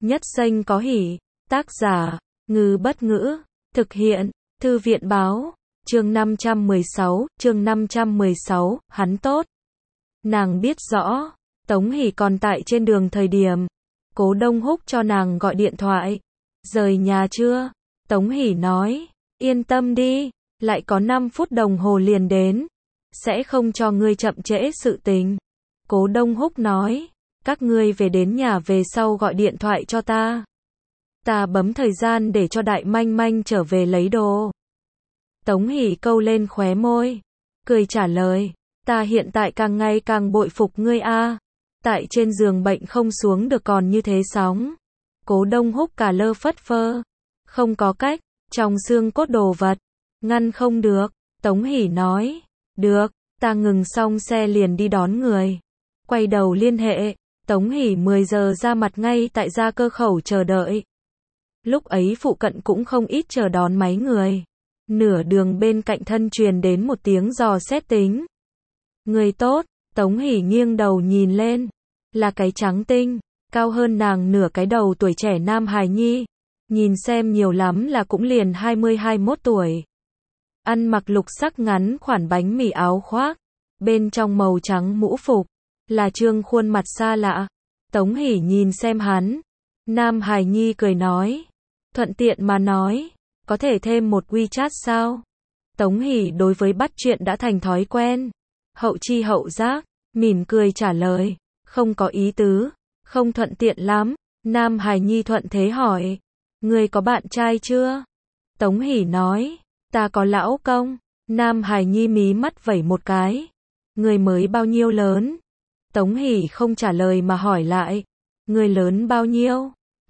Nhất xanh có hỉ. Tác giả, Ngư Bất Ngữ. Thực hiện, Thư viện Báo. Chương 516, hắn tốt. Nàng biết rõ, Tống Hỷ còn tại trên đường thời điểm Cố Đông Húc cho nàng gọi điện thoại. Rời nhà chưa? Tống Hỷ nói, yên tâm đi, lại có 5 phút đồng hồ liền đến. Sẽ không cho ngươi chậm trễ sự tình. Cố Đông Húc nói, các ngươi về đến nhà về sau gọi điện thoại cho ta. Ta bấm thời gian để cho Đại Manh Manh trở về lấy đồ. Tống Hỷ câu lên khóe môi, cười trả lời, ta hiện tại càng ngày càng bội phục ngươi a. Tại trên giường bệnh không xuống được còn như thế sóng. Cố Đông Húc cả lơ phất phơ, không có cách, trong xương cốt đồ vật, ngăn không được. Tống Hỷ nói, được, ta ngừng xong xe liền đi đón người. Quay đầu liên hệ, Tống Hỷ 10 giờ ra mặt ngay tại gia cơ khẩu chờ đợi. Lúc ấy phụ cận cũng không ít chờ đón máy người. Nửa đường bên cạnh thân truyền đến một tiếng dò xét tính. Người tốt. Tống Hỷ nghiêng đầu nhìn lên, là cái trắng tinh, cao hơn nàng nửa cái đầu tuổi trẻ nam hài nhi. Nhìn xem nhiều lắm là cũng liền 20-21 tuổi. Ăn mặc lục sắc ngắn khoản bánh mì áo khoác, bên trong màu trắng mũ phục, là trương khuôn mặt xa lạ. Tống Hỷ nhìn xem hắn, nam hài nhi cười nói, thuận tiện mà nói, có thể thêm một WeChat sao? Tống Hỷ đối với bắt chuyện đã thành thói quen, hậu chi hậu giác, mỉm cười trả lời, không có ý tứ, không thuận tiện lắm. Nam hài nhi thuận thế hỏi, người có bạn trai chưa? Tống Hỷ nói, ta có lão công. Nam hài nhi mí mắt vẩy một cái, người mới bao nhiêu lớn? Tống Hỷ không trả lời mà hỏi lại, người lớn bao nhiêu?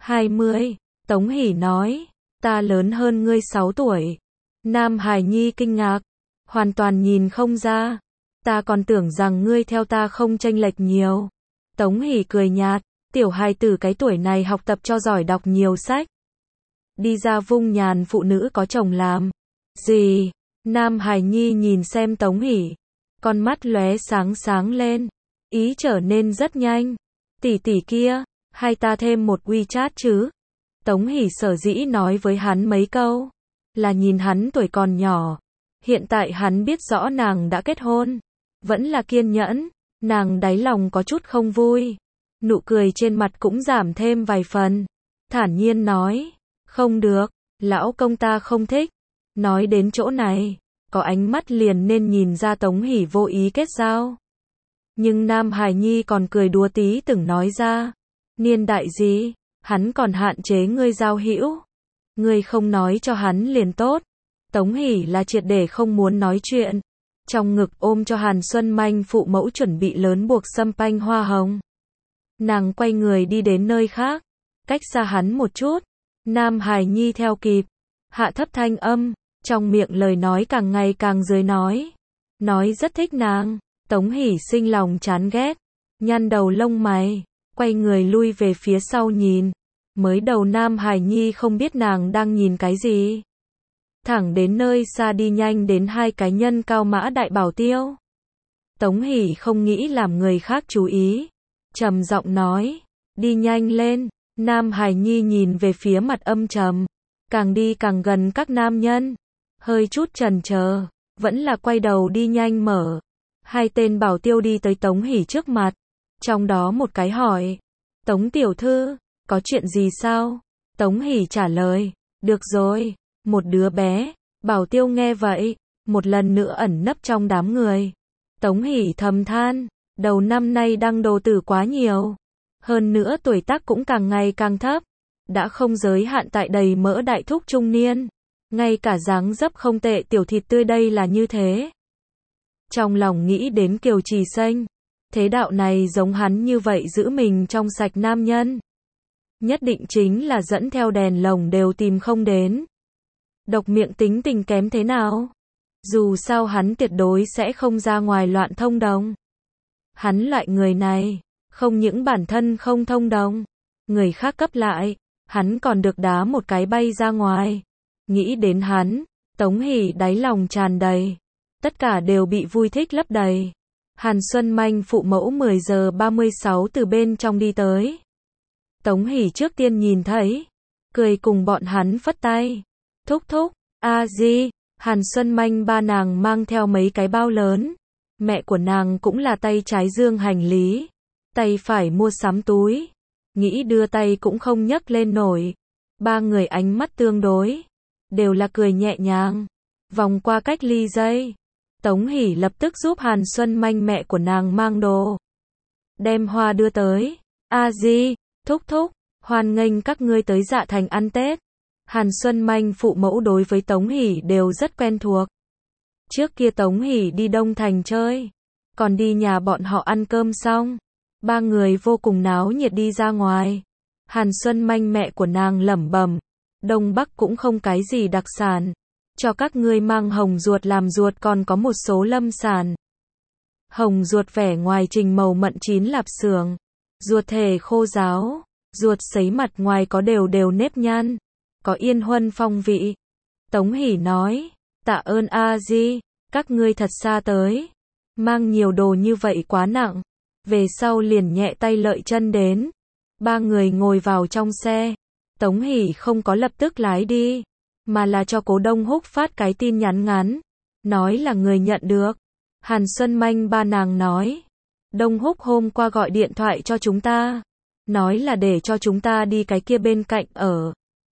20. Tống Hỷ nói, ta lớn hơn ngươi 6 tuổi. Nam hài nhi kinh ngạc, hoàn toàn nhìn không ra. Ta còn tưởng rằng ngươi theo ta không chênh lệch nhiều. Tống Hỷ cười nhạt, tiểu hài tử cái tuổi này học tập cho giỏi, đọc nhiều sách. Đi ra vung nhàn phụ nữ có chồng làm. Gì? Nam hài nhi nhìn xem Tống Hỷ, con mắt lóe sáng sáng lên, ý trở nên rất nhanh. Tỷ tỷ kia, hay ta thêm một WeChat chứ? Tống Hỷ sở dĩ nói với hắn mấy câu, là nhìn hắn tuổi còn nhỏ. Hiện tại hắn biết rõ nàng đã kết hôn, vẫn là kiên nhẫn, nàng đáy lòng có chút không vui. Nụ cười trên mặt cũng giảm thêm vài phần. Thản nhiên nói, không được, lão công ta không thích. Nói đến chỗ này, có ánh mắt liền nên nhìn ra Tống Hỷ vô ý kết giao. Nhưng Nam hài nhi còn cười đùa tí từng nói ra, niên đại gì, hắn còn hạn chế ngươi giao hữu. Ngươi không nói cho hắn liền tốt. Tống Hỷ là triệt để không muốn nói chuyện. Trong ngực ôm cho Hàn Xuân Manh phụ mẫu chuẩn bị lớn buộc sâm panh hoa hồng. Nàng quay người đi đến nơi khác, cách xa hắn một chút. Nam hài nhi theo kịp, hạ thấp thanh âm, trong miệng lời nói càng ngày càng dưới nói. Nói rất thích nàng. Tống Hỷ sinh lòng chán ghét, nhăn đầu lông mày, quay người lui về phía sau nhìn. Mới đầu Nam hài nhi không biết nàng đang nhìn cái gì. Thẳng đến nơi xa đi nhanh đến 2 cái nhân cao mã đại bảo tiêu. Tống Hỷ không nghĩ làm người khác chú ý, trầm giọng nói, đi nhanh lên. Nam hài nhi nhìn về phía mặt âm trầm, càng đi càng gần các nam nhân, hơi chút chần chờ, vẫn là quay đầu đi nhanh mở. 2 tên bảo tiêu đi tới Tống Hỷ trước mặt, trong đó một cái hỏi, Tống tiểu thư, có chuyện gì sao? Tống Hỷ trả lời, được rồi. Một đứa bé. Bảo tiêu nghe vậy, một lần nữa ẩn nấp trong đám người. Tống Hỷ thầm than, đầu năm nay đăng đồ tử quá nhiều. Hơn nữa tuổi tác cũng càng ngày càng thấp. Đã không giới hạn tại đầy mỡ đại thúc trung niên. Ngay cả dáng dấp không tệ tiểu thịt tươi đây là như thế. Trong lòng nghĩ đến Kiều Trì Xanh. Thế đạo này giống hắn như vậy giữ mình trong sạch nam nhân. Nhất định chính là dẫn theo đèn lồng đều tìm không đến. Độc miệng tính tình kém thế nào? Dù sao hắn tuyệt đối sẽ không ra ngoài loạn thông đồng. Hắn loại người này, không những bản thân không thông đồng, người khác cấp lại, hắn còn được đá một cái bay ra ngoài. Nghĩ đến hắn, Tống Hỷ đáy lòng tràn đầy. Tất cả đều bị vui thích lấp đầy. Hàn Xuân Manh phụ mẫu 10 giờ 36 từ bên trong đi tới. Tống Hỷ trước tiên nhìn thấy, cười cùng bọn hắn phất tay. Thúc thúc, a di, Hàn Xuân Manh ba nàng mang theo mấy cái bao lớn. Mẹ của nàng cũng là tay trái dương hành lý, tay phải mua sắm túi. Nghĩ đưa tay cũng không nhấc lên nổi. Ba người ánh mắt tương đối, đều là cười nhẹ nhàng. Vòng qua cách ly dây, Tống Hỷ lập tức giúp Hàn Xuân Manh mẹ của nàng mang đồ. Đem hoa đưa tới. A di, thúc thúc, hoan nghênh các ngươi tới Dạ Thành ăn Tết. Hàn Xuân Manh phụ mẫu đối với Tống Hỷ đều rất quen thuộc. Trước kia Tống Hỷ đi Đông Thành chơi, còn đi nhà bọn họ ăn cơm xong, ba người vô cùng náo nhiệt đi ra ngoài. Hàn Xuân Manh mẹ của nàng lẩm bẩm, Đông Bắc cũng không cái gì đặc sản, cho các ngươi mang hồng ruột làm ruột còn có một số lâm sản. Hồng ruột vẻ ngoài trình màu mận chín lạp xưởng, ruột thể khô ráo, ruột sấy mặt ngoài có đều đều nếp nhăn, có yên huân phong vị. Tống Hỷ nói, tạ ơn a di, các ngươi thật xa tới, mang nhiều đồ như vậy quá nặng. Về sau liền nhẹ tay lợi chân đến. Ba người ngồi vào trong xe. Tống Hỷ không có lập tức lái đi, mà là cho Cố Đông Húc phát cái tin nhắn ngắn, nói là người nhận được. Hàn Xuân Manh ba nàng nói, Đông Húc hôm qua gọi điện thoại cho chúng ta, nói là để cho chúng ta đi cái kia bên cạnh ở.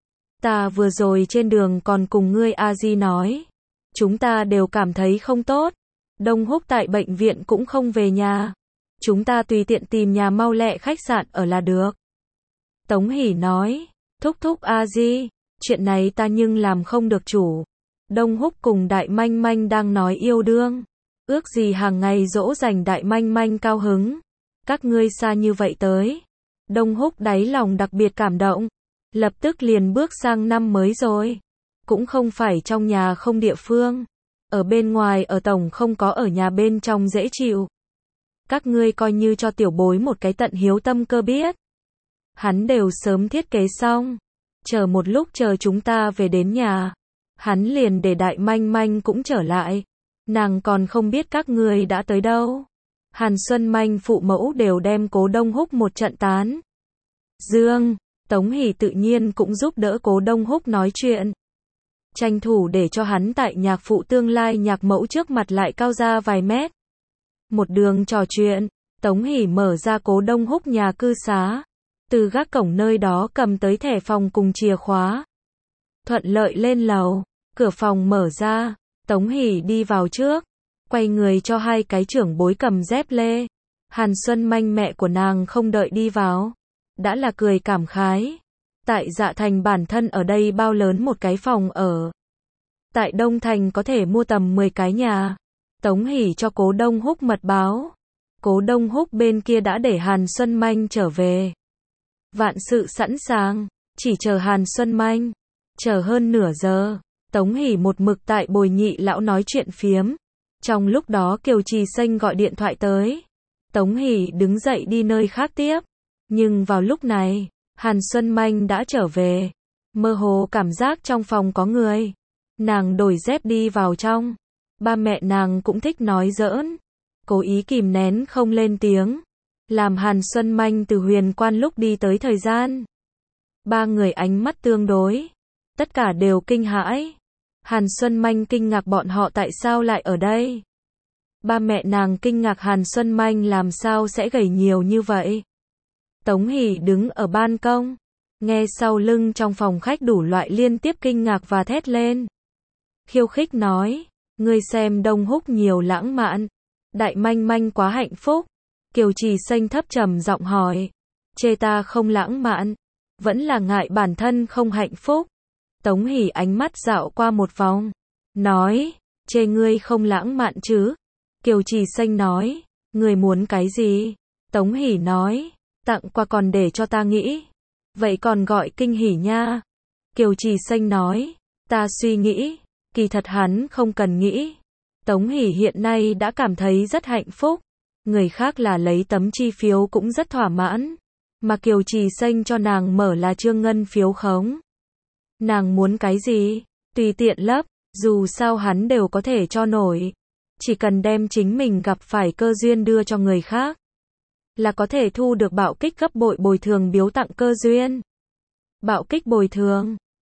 Ta vừa rồi trên đường còn cùng ngươi a di nói, chúng ta đều cảm thấy không tốt. Đông Húc tại bệnh viện cũng không về nhà, chúng ta tùy tiện tìm nhà mau lẹ khách sạn ở là được. Tống Hỷ nói, thúc thúc a di, chuyện này ta nhưng làm không được chủ. Đông Húc cùng Đại Manh Manh đang nói yêu đương, ước gì hàng ngày dỗ dành Đại Manh Manh cao hứng. Các ngươi xa như vậy tới. Đông Húc đáy lòng đặc biệt cảm động, lập tức liền bước sang năm mới rồi. Cũng không phải trong nhà không địa phương, ở bên ngoài ở tổng không có ở nhà bên trong dễ chịu. Các ngươi coi như cho tiểu bối một cái tận hiếu tâm cơ biết. Hắn đều sớm thiết kế xong, chờ một lúc chờ chúng ta về đến nhà, hắn liền để Đại Manh Manh cũng trở lại. Nàng còn không biết các ngươi đã tới đâu. Hàn Xuân Manh phụ mẫu đều đem Cố Đông Húc một trận tán dương. Tống Hỷ tự nhiên cũng giúp đỡ Cố Đông Húc nói chuyện, tranh thủ để cho hắn tại nhạc phụ tương lai nhạc mẫu trước mặt lại cao ra vài mét. Một đường trò chuyện, Tống Hỷ mở ra Cố Đông Húc nhà cư xá, từ gác cổng nơi đó cầm tới thẻ phòng cùng chìa khóa. Thuận lợi lên lầu, cửa phòng mở ra, Tống Hỷ đi vào trước, quay người cho hai cái trưởng bối cầm dép lê. Hàn Xuân Manh mẹ của nàng không đợi đi vào, đã là cười cảm khái. Tại Dạ Thành bản thân ở đây bao lớn một cái phòng ở. Tại Đông Thành có thể mua tầm 10 cái nhà. Tống Hỷ cho Cố Đông Húc mật báo. Cố Đông Húc bên kia đã để Hàn Xuân Manh trở về. Vạn sự sẵn sàng, chỉ chờ Hàn Xuân Manh. Chờ hơn nửa giờ, Tống Hỷ một mực tại Bồi Nhị lão nói chuyện phiếm. Trong lúc đó Kiều Trì Xanh gọi điện thoại tới. Tống Hỷ đứng dậy đi nơi khác tiếp. Nhưng vào lúc này, Hàn Xuân Manh đã trở về. Mơ hồ cảm giác trong phòng có người. Nàng đổi dép đi vào trong. Ba mẹ nàng cũng thích nói giỡn, cố ý kìm nén không lên tiếng, làm Hàn Xuân Manh từ Huyền Quan lúc đi tới thời gian. Ba người ánh mắt tương đối, tất cả đều kinh hãi. Hàn Xuân Manh kinh ngạc bọn họ tại sao lại ở đây. Ba mẹ nàng kinh ngạc Hàn Xuân Manh làm sao sẽ gầy nhiều như vậy. Tống Hỷ đứng ở ban công, nghe sau lưng trong phòng khách đủ loại liên tiếp kinh ngạc và thét lên. Khiêu khích nói, ngươi xem Đông Húc nhiều lãng mạn, Đại Manh Manh quá hạnh phúc. Kiều Trì Xanh thấp trầm giọng hỏi, chê ta không lãng mạn, vẫn là ngại bản thân không hạnh phúc. Tống Hỷ ánh mắt dạo qua một vòng, nói, chê ngươi không lãng mạn chứ. Kiều Trì Xanh nói, ngươi muốn cái gì? Tống Hỷ nói, tặng quà còn để cho ta nghĩ, vậy còn gọi kinh hỉ nha. Kiều Trì Xanh nói, ta suy nghĩ, kỳ thật hắn không cần nghĩ. Tống Hỷ hiện nay đã cảm thấy rất hạnh phúc, người khác là lấy tấm chi phiếu cũng rất thỏa mãn, mà Kiều Trì Xanh cho nàng mở là trương ngân phiếu khống. Nàng muốn cái gì, tùy tiện lấp, dù sao hắn đều có thể cho nổi, chỉ cần đem chính mình gặp phải cơ duyên đưa cho người khác. là có thể thu được bạo kích gấp bội bồi thường biếu tặng cơ duyên. Bạo kích bồi thường